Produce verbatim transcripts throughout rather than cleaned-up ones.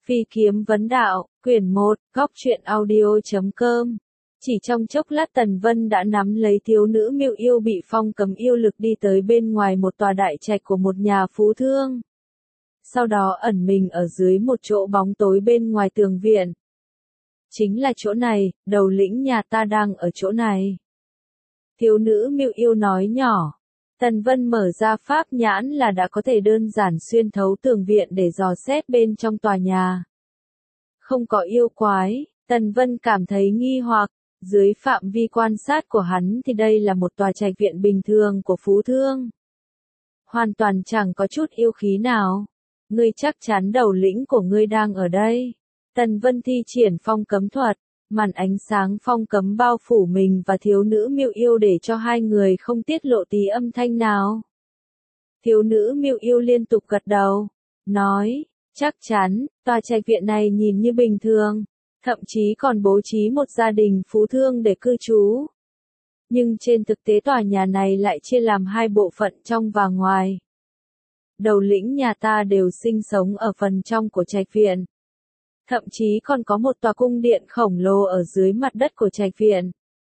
Phi kiếm vấn đạo, quyển một, góc truyện audio chấm com. Chỉ trong chốc lát Tần Vân đã nắm lấy thiếu nữ Miêu Yêu bị phong cấm yêu lực đi tới bên ngoài một tòa đại trạch của một nhà phú thương. Sau đó ẩn mình ở dưới một chỗ bóng tối bên ngoài tường viện. Chính là chỗ này, đầu lĩnh nhà ta đang ở chỗ này. Thiếu nữ Miêu Yêu nói nhỏ. Tần Vân mở ra pháp nhãn là đã có thể đơn giản xuyên thấu tường viện để dò xét bên trong tòa nhà. Không có yêu quái, Tần Vân cảm thấy nghi hoặc, dưới phạm vi quan sát của hắn thì đây là một tòa trạch viện bình thường của phú thương. Hoàn toàn chẳng có chút yêu khí nào. Ngươi chắc chắn đầu lĩnh của ngươi đang ở đây. Tần Vân thi triển phong cấm thuật. Màn ánh sáng phong cấm bao phủ mình và thiếu nữ Miêu Yêu để cho hai người không tiết lộ tí âm thanh nào. Thiếu nữ Miêu Yêu liên tục gật đầu, nói, chắc chắn, tòa trạch viện này nhìn như bình thường, thậm chí còn bố trí một gia đình phú thương để cư trú. Nhưng trên thực tế tòa nhà này lại chia làm hai bộ phận trong và ngoài. Đầu lĩnh nhà ta đều sinh sống ở phần trong của trạch viện. Thậm chí còn có một tòa cung điện khổng lồ ở dưới mặt đất của trạch viện.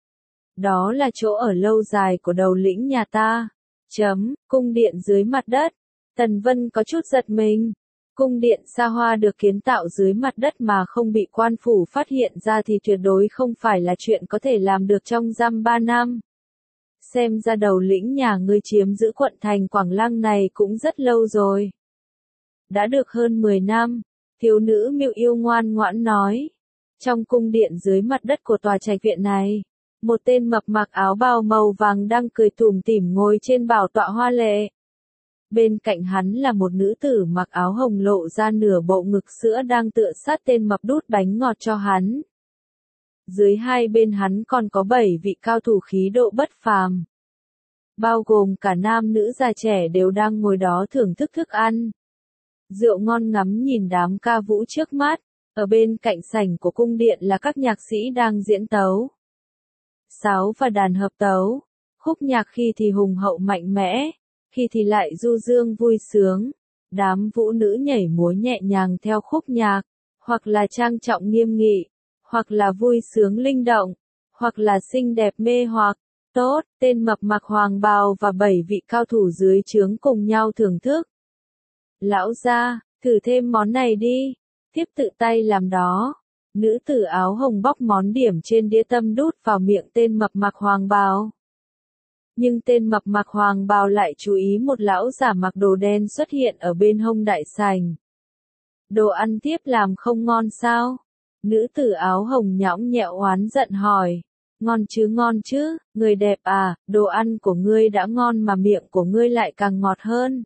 Đó là chỗ ở lâu dài của đầu lĩnh nhà ta. Chấm, cung điện dưới mặt đất. Tần Vân có chút giật mình. Cung điện xa hoa được kiến tạo dưới mặt đất mà không bị quan phủ phát hiện ra thì tuyệt đối không phải là chuyện có thể làm được trong dăm ba năm. Xem ra đầu lĩnh nhà ngươi chiếm giữ quận thành Quảng Lăng này cũng rất lâu rồi. Đã được hơn mười năm. Thiếu nữ Miêu Yêu ngoan ngoãn nói. Trong cung điện dưới mặt đất của tòa trạch viện này, một tên mập mặc áo bào màu vàng đang cười tủm tỉm ngồi trên bảo tọa hoa lệ. Bên cạnh hắn là một nữ tử mặc áo hồng lộ ra nửa bộ ngực sữa đang tựa sát tên mập đút bánh ngọt cho hắn. Dưới hai bên hắn còn có bảy vị cao thủ khí độ bất phàm. Bao gồm cả nam nữ già trẻ đều đang ngồi đó thưởng thức thức ăn. Rượu ngon ngắm nhìn đám ca vũ trước mắt, ở bên cạnh sảnh của cung điện là các nhạc sĩ đang diễn tấu. Sáo và đàn hợp tấu, khúc nhạc khi thì hùng hậu mạnh mẽ, khi thì lại du dương vui sướng. Đám vũ nữ nhảy múa nhẹ nhàng theo khúc nhạc, hoặc là trang trọng nghiêm nghị, hoặc là vui sướng linh động, hoặc là xinh đẹp mê hoặc. Tốt, tên mập mặc hoàng bào và bảy vị cao thủ dưới trướng cùng nhau thưởng thức. Lão gia, thử thêm món này đi. Tiếp tự tay làm đó. Nữ tử áo hồng bóc món điểm trên đĩa tâm đút vào miệng tên mập mặc hoàng bào. Nhưng tên mập mặc hoàng bào lại chú ý một lão giả mặc đồ đen xuất hiện ở bên hông đại sảnh. Đồ ăn tiếp làm không ngon sao? Nữ tử áo hồng nhõng nhẽo oán giận hỏi. Ngon chứ ngon chứ, người đẹp à, đồ ăn của ngươi đã ngon mà miệng của ngươi lại càng ngọt hơn.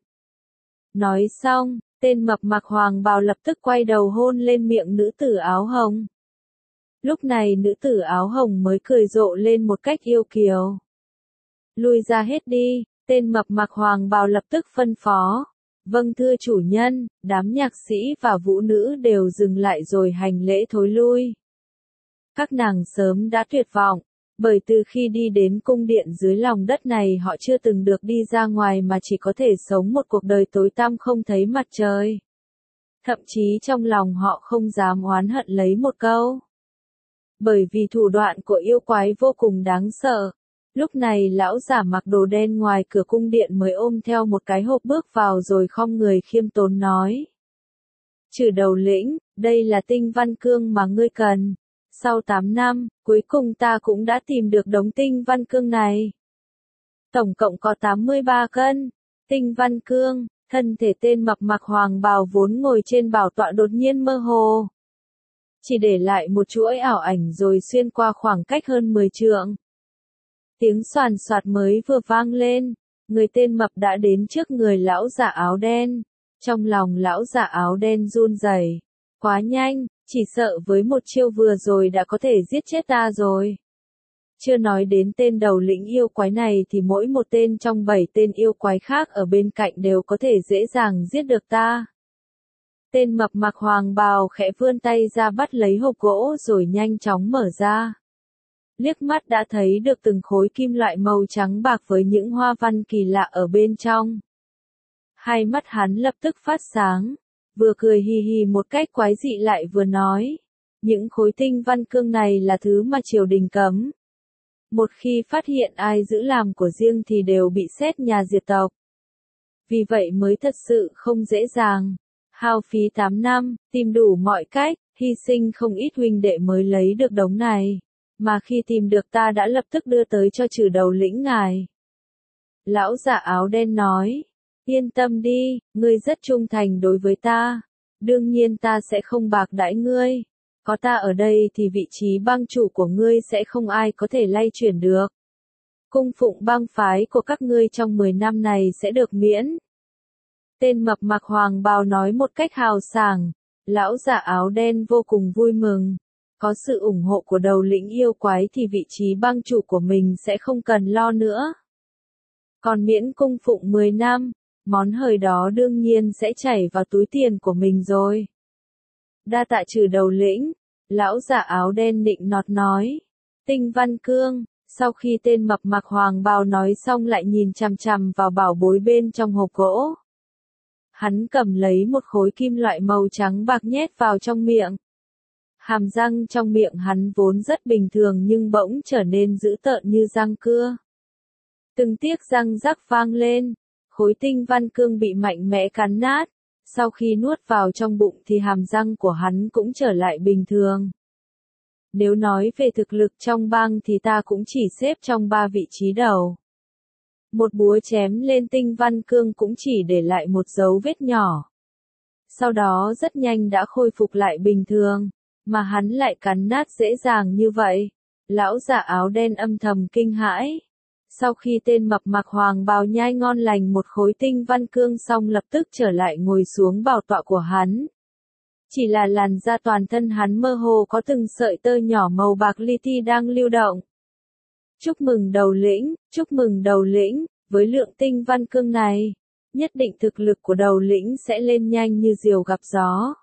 Nói xong, tên mập mặc hoàng bào lập tức quay đầu hôn lên miệng nữ tử áo hồng. Lúc này nữ tử áo hồng mới cười rộ lên một cách yêu kiều. Lui ra hết đi, tên mập mặc hoàng bào lập tức phân phó. Vâng thưa chủ nhân, đám nhạc sĩ và vũ nữ đều dừng lại rồi hành lễ thối lui. Các nàng sớm đã tuyệt vọng. Bởi từ khi đi đến cung điện dưới lòng đất này họ chưa từng được đi ra ngoài mà chỉ có thể sống một cuộc đời tối tăm không thấy mặt trời. Thậm chí trong lòng họ không dám oán hận lấy một câu. Bởi vì thủ đoạn của yêu quái vô cùng đáng sợ. Lúc này lão giả mặc đồ đen ngoài cửa cung điện mới ôm theo một cái hộp bước vào rồi khom người khiêm tốn nói. Chử đầu lĩnh, đây là tinh văn cương mà ngươi cần. Sau tám năm, cuối cùng ta cũng đã tìm được đống tinh văn cương này. Tổng cộng có tám mươi ba cân. Tinh văn cương, thân thể tên mập mặc hoàng bào vốn ngồi trên bảo tọa đột nhiên mơ hồ. Chỉ để lại một chuỗi ảo ảnh rồi xuyên qua khoảng cách hơn mười trượng. Tiếng xoàn xoạt mới vừa vang lên, người tên mập đã đến trước người lão giả áo đen. Trong lòng lão giả áo đen run rẩy. Quá nhanh. Chỉ sợ với một chiêu vừa rồi đã có thể giết chết ta rồi. Chưa nói đến tên đầu lĩnh yêu quái này thì mỗi một tên trong bảy tên yêu quái khác ở bên cạnh đều có thể dễ dàng giết được ta. Tên mập mặc hoàng bào khẽ vươn tay ra bắt lấy hộp gỗ rồi nhanh chóng mở ra. Liếc mắt đã thấy được từng khối kim loại màu trắng bạc với những hoa văn kỳ lạ ở bên trong. Hai mắt hắn lập tức phát sáng. vừa cười hì hì một cách quái dị lại vừa nói. Những khối tinh văn cương này là thứ mà triều đình cấm. Một khi phát hiện ai giữ làm của riêng thì đều bị xét nhà diệt tộc. Vì vậy mới thật sự không dễ dàng. Hao phí tám năm, tìm đủ mọi cách, hy sinh không ít huynh đệ mới lấy được đống này. Mà khi tìm được ta đã lập tức đưa tới cho trừ đầu lĩnh ngài. Lão giả áo đen nói, yên tâm đi, ngươi rất trung thành đối với ta. Đương nhiên ta sẽ không bạc đãi ngươi. Có ta ở đây thì vị trí bang chủ của ngươi sẽ không ai có thể lay chuyển được. Cung phụng bang phái của các ngươi trong mười năm này sẽ được miễn. Tên mập mặc hoàng bào nói một cách hào sảng. Lão giả áo đen vô cùng vui mừng. Có sự ủng hộ của đầu lĩnh yêu quái thì vị trí bang chủ của mình sẽ không cần lo nữa. Còn miễn cung phụng mười năm, món hời đó đương nhiên sẽ chảy vào túi tiền của mình rồi. Đa tạ trừ đầu lĩnh, lão giả áo đen nịnh nọt nói. Tinh văn cương, sau khi tên mập mặc hoàng bào nói xong lại nhìn chằm chằm vào bảo bối bên trong hộp gỗ. Hắn cầm lấy một khối kim loại màu trắng bạc nhét vào trong miệng. Hàm răng trong miệng hắn vốn rất bình thường nhưng bỗng trở nên dữ tợn như răng cưa. Từng tiếc răng rắc vang lên, khối tinh văn cương bị mạnh mẽ cắn nát. Sau khi nuốt vào trong bụng thì hàm răng của hắn cũng trở lại bình thường. Nếu nói về thực lực trong bang thì ta cũng chỉ xếp trong ba vị trí đầu. Một búa chém lên tinh văn cương cũng chỉ để lại một dấu vết nhỏ. Sau đó rất nhanh đã khôi phục lại bình thường, mà hắn lại cắn nát dễ dàng như vậy. Lão giả áo đen âm thầm kinh hãi. Sau khi tên mập mặc hoàng bào nhai ngon lành một khối tinh văn cương xong lập tức trở lại ngồi xuống bảo tọa của hắn. Chỉ là làn da toàn thân hắn mơ hồ có từng sợi tơ nhỏ màu bạc li ti đang lưu động. Chúc mừng đầu lĩnh, chúc mừng đầu lĩnh, với lượng tinh văn cương này, nhất định thực lực của đầu lĩnh sẽ lên nhanh như diều gặp gió.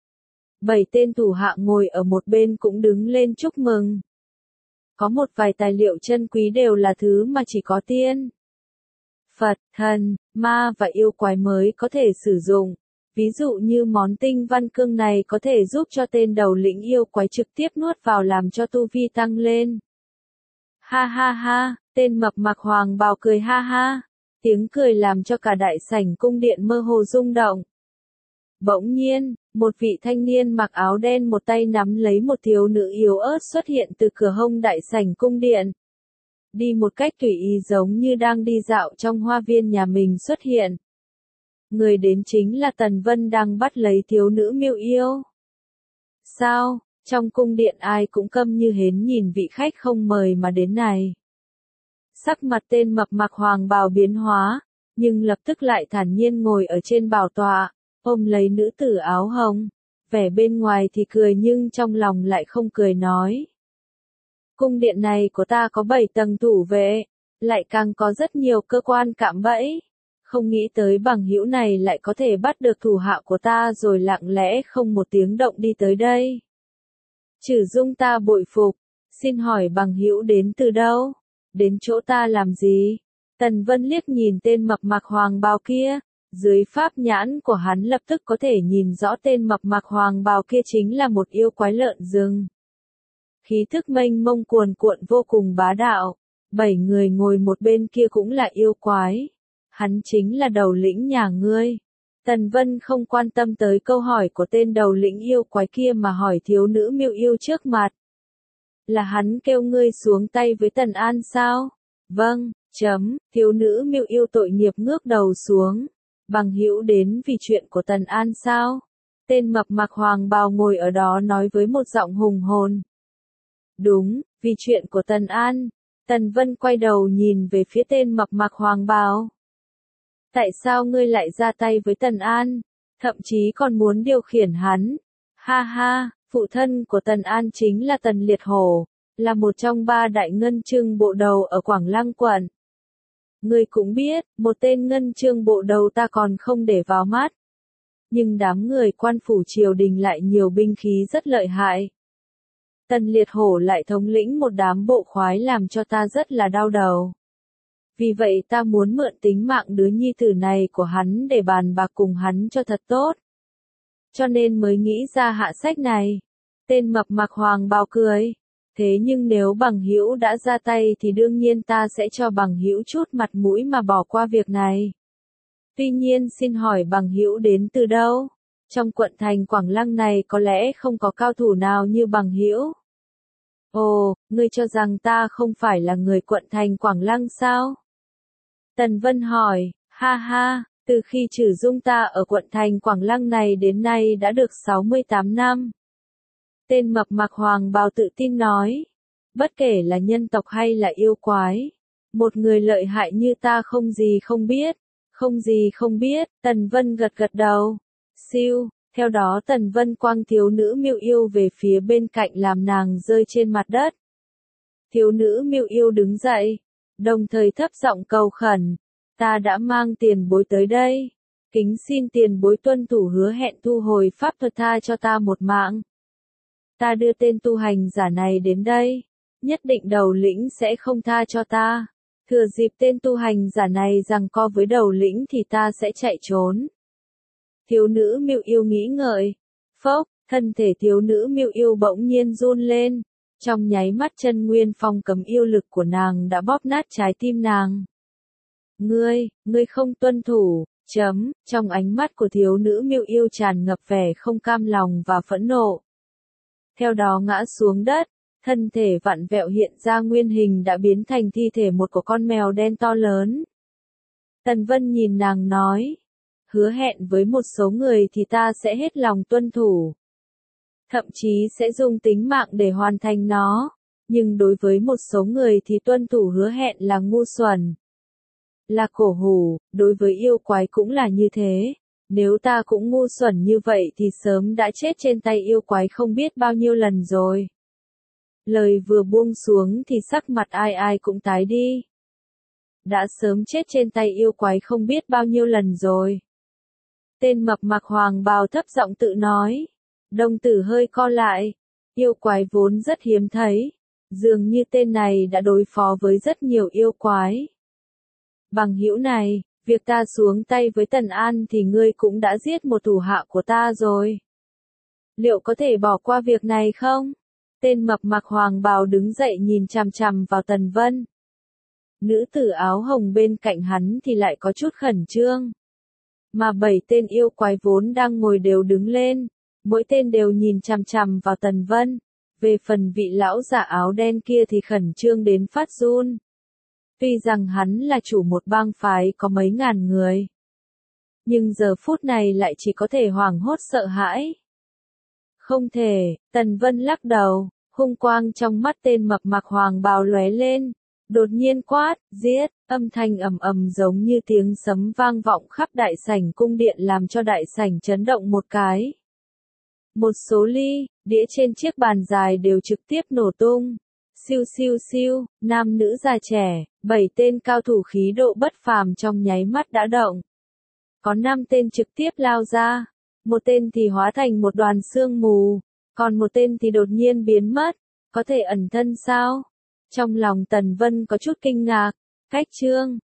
Bảy tên thủ hạ ngồi ở một bên cũng đứng lên chúc mừng. Có một vài tài liệu chân quý đều là thứ mà chỉ có tiên, Phật, thần, ma và yêu quái mới có thể sử dụng. Ví dụ như món tinh văn cương này có thể giúp cho tên đầu lĩnh yêu quái trực tiếp nuốt vào làm cho tu vi tăng lên. Ha ha ha, tên mập mặc hoàng bào cười ha ha. Tiếng cười làm cho cả đại sảnh cung điện mơ hồ rung động. Bỗng nhiên, một vị thanh niên mặc áo đen một tay nắm lấy một thiếu nữ yếu ớt xuất hiện từ cửa hông đại sảnh cung điện. Đi một cách tùy ý giống như đang đi dạo trong hoa viên nhà mình xuất hiện. Người đến chính là Tần Vân đang bắt lấy thiếu nữ miêu yêu. Sao, trong cung điện ai cũng câm như hến nhìn vị khách không mời mà đến này. Sắc mặt tên mập mặc hoàng bào biến hóa, nhưng lập tức lại thản nhiên ngồi ở trên bảo tọa, ôm lấy nữ tử áo hồng. Vẻ bên ngoài thì cười nhưng trong lòng lại không cười nói. Cung điện này của ta có bảy tầng thủ vệ, lại càng có rất nhiều cơ quan cạm bẫy. Không nghĩ tới bằng hữu này lại có thể bắt được thủ hạ của ta rồi lặng lẽ không một tiếng động đi tới đây. Trử Dung ta bội phục, xin hỏi bằng hữu đến từ đâu? Đến chỗ ta làm gì? Tần Vân liếc nhìn tên mập mặc hoàng bào kia, dưới pháp nhãn của hắn lập tức có thể nhìn rõ tên mập mặc hoàng bào kia chính là một yêu quái lợn rừng. Khí thức mênh mông cuồn cuộn vô cùng bá đạo, bảy người ngồi một bên kia cũng là yêu quái. Hắn chính là đầu lĩnh nhà ngươi. Tần Vân không quan tâm tới câu hỏi của tên đầu lĩnh yêu quái kia mà hỏi thiếu nữ miêu yêu trước mặt. Là hắn kêu ngươi xuống tay với Tần An sao? Vâng, chấm, thiếu nữ miêu yêu tội nghiệp ngước đầu xuống. Bằng hữu đến vì chuyện của Tần An sao? Tên mập mặc hoàng bào ngồi ở đó nói với một giọng hùng hồn. Đúng, vì chuyện của Tần An. Tần Vân quay đầu nhìn về phía tên mập mặc hoàng bào. Tại sao ngươi lại ra tay với Tần An? Thậm chí còn muốn điều khiển hắn. Ha ha, phụ thân của Tần An chính là Tần Liệt Hổ, là một trong ba đại ngân chương bộ đầu ở Quảng Lăng quận. Ngươi cũng biết, một tên ngân chương bộ đầu ta còn không để vào mắt. Nhưng đám người quan phủ triều đình lại nhiều binh khí rất lợi hại. Tần Liệt Hổ lại thống lĩnh một đám bộ khoái làm cho ta rất là đau đầu. Vì vậy ta muốn mượn tính mạng đứa nhi tử này của hắn để bàn bạc cùng hắn cho thật tốt. cho nên mới nghĩ ra hạ sách này. Tên mập mặc hoàng bào cười. Thế nhưng nếu bằng hữu đã ra tay thì đương nhiên ta sẽ cho bằng hữu chút mặt mũi mà bỏ qua việc này. Tuy nhiên xin hỏi bằng hữu đến từ đâu? Trong quận thành Quảng Lăng này có lẽ không có cao thủ nào như bằng hữu. Ồ, ngươi cho rằng ta không phải là người quận thành Quảng Lăng sao? Tần Vân hỏi, ha ha, từ khi trừ dung ta ở quận thành Quảng Lăng này đến nay đã được sáu mươi tám năm. Tên mập mặc hoàng bào tự tin nói, bất kể là nhân tộc hay là yêu quái, một người lợi hại như ta không gì không biết, không gì không biết, Tần Vân gật gật đầu, siêu, theo đó Tần Vân quăng thiếu nữ Miêu Yêu về phía bên cạnh làm nàng rơi trên mặt đất. Thiếu nữ Miêu Yêu đứng dậy, đồng thời thấp giọng cầu khẩn, ta đã mang tiền bối tới đây, kính xin tiền bối tuân thủ hứa hẹn thu hồi pháp thuật tha cho ta một mạng. Ta đưa tên tu hành giả này đến đây, nhất định đầu lĩnh sẽ không tha cho ta. Thừa dịp tên tu hành giả này giằng co với đầu lĩnh thì ta sẽ chạy trốn. Thiếu nữ Miêu Yêu nghĩ ngợi. Phốc, thân thể thiếu nữ Miêu Yêu bỗng nhiên run lên. Trong nháy mắt chân nguyên phong cấm yêu lực của nàng đã bóp nát trái tim nàng. Ngươi, ngươi không tuân thủ, chấm, trong ánh mắt của thiếu nữ Miêu Yêu tràn ngập vẻ không cam lòng và phẫn nộ. Theo đó ngã xuống đất, thân thể vặn vẹo hiện ra nguyên hình đã biến thành thi thể một của con mèo đen to lớn. Tần Vân nhìn nàng nói, hứa hẹn với một số người thì ta sẽ hết lòng tuân thủ. Thậm chí sẽ dùng tính mạng để hoàn thành nó, nhưng đối với một số người thì tuân thủ hứa hẹn là ngu xuẩn. Là cổ hủ, đối với yêu quái cũng là như thế. Nếu ta cũng ngu xuẩn như vậy thì sớm đã chết trên tay yêu quái không biết bao nhiêu lần rồi. Lời vừa buông xuống thì sắc mặt ai ai cũng tái đi. Đã sớm chết trên tay yêu quái không biết bao nhiêu lần rồi. Tên mập mặc hoàng bào thấp giọng tự nói. Đồng tử hơi co lại. Yêu quái vốn rất hiếm thấy. Dường như tên này đã đối phó với rất nhiều yêu quái. Bằng hữu này, việc ta xuống tay với Tần An thì ngươi cũng đã giết một thủ hạ của ta rồi. Liệu có thể bỏ qua việc này không? Tên mập mặc hoàng bào đứng dậy nhìn chằm chằm vào Tần Vân. Nữ tử áo hồng bên cạnh hắn thì lại có chút khẩn trương. Mà bảy tên yêu quái vốn đang ngồi đều đứng lên, mỗi tên đều nhìn chằm chằm vào Tần Vân. Về phần vị lão giả áo đen kia thì khẩn trương đến phát run. Tuy rằng hắn là chủ một bang phái có mấy ngàn người, nhưng giờ phút này lại chỉ có thể hoảng hốt sợ hãi. Không thể, Tần Vân lắc đầu, hung quang trong mắt tên mập mặc hoàng bào lóe lên, đột nhiên quát, giết, âm thanh ầm ầm giống như tiếng sấm vang vọng khắp đại sảnh cung điện làm cho đại sảnh chấn động một cái. Một số ly, đĩa trên chiếc bàn dài đều trực tiếp nổ tung. Siêu siêu siêu, nam nữ già trẻ, bảy tên cao thủ khí độ bất phàm trong nháy mắt đã động. Có năm tên trực tiếp lao ra, một tên thì hóa thành một đoàn sương mù, còn một tên thì đột nhiên biến mất, có thể ẩn thân sao? Trong lòng Tần Vân có chút kinh ngạc, cách chương,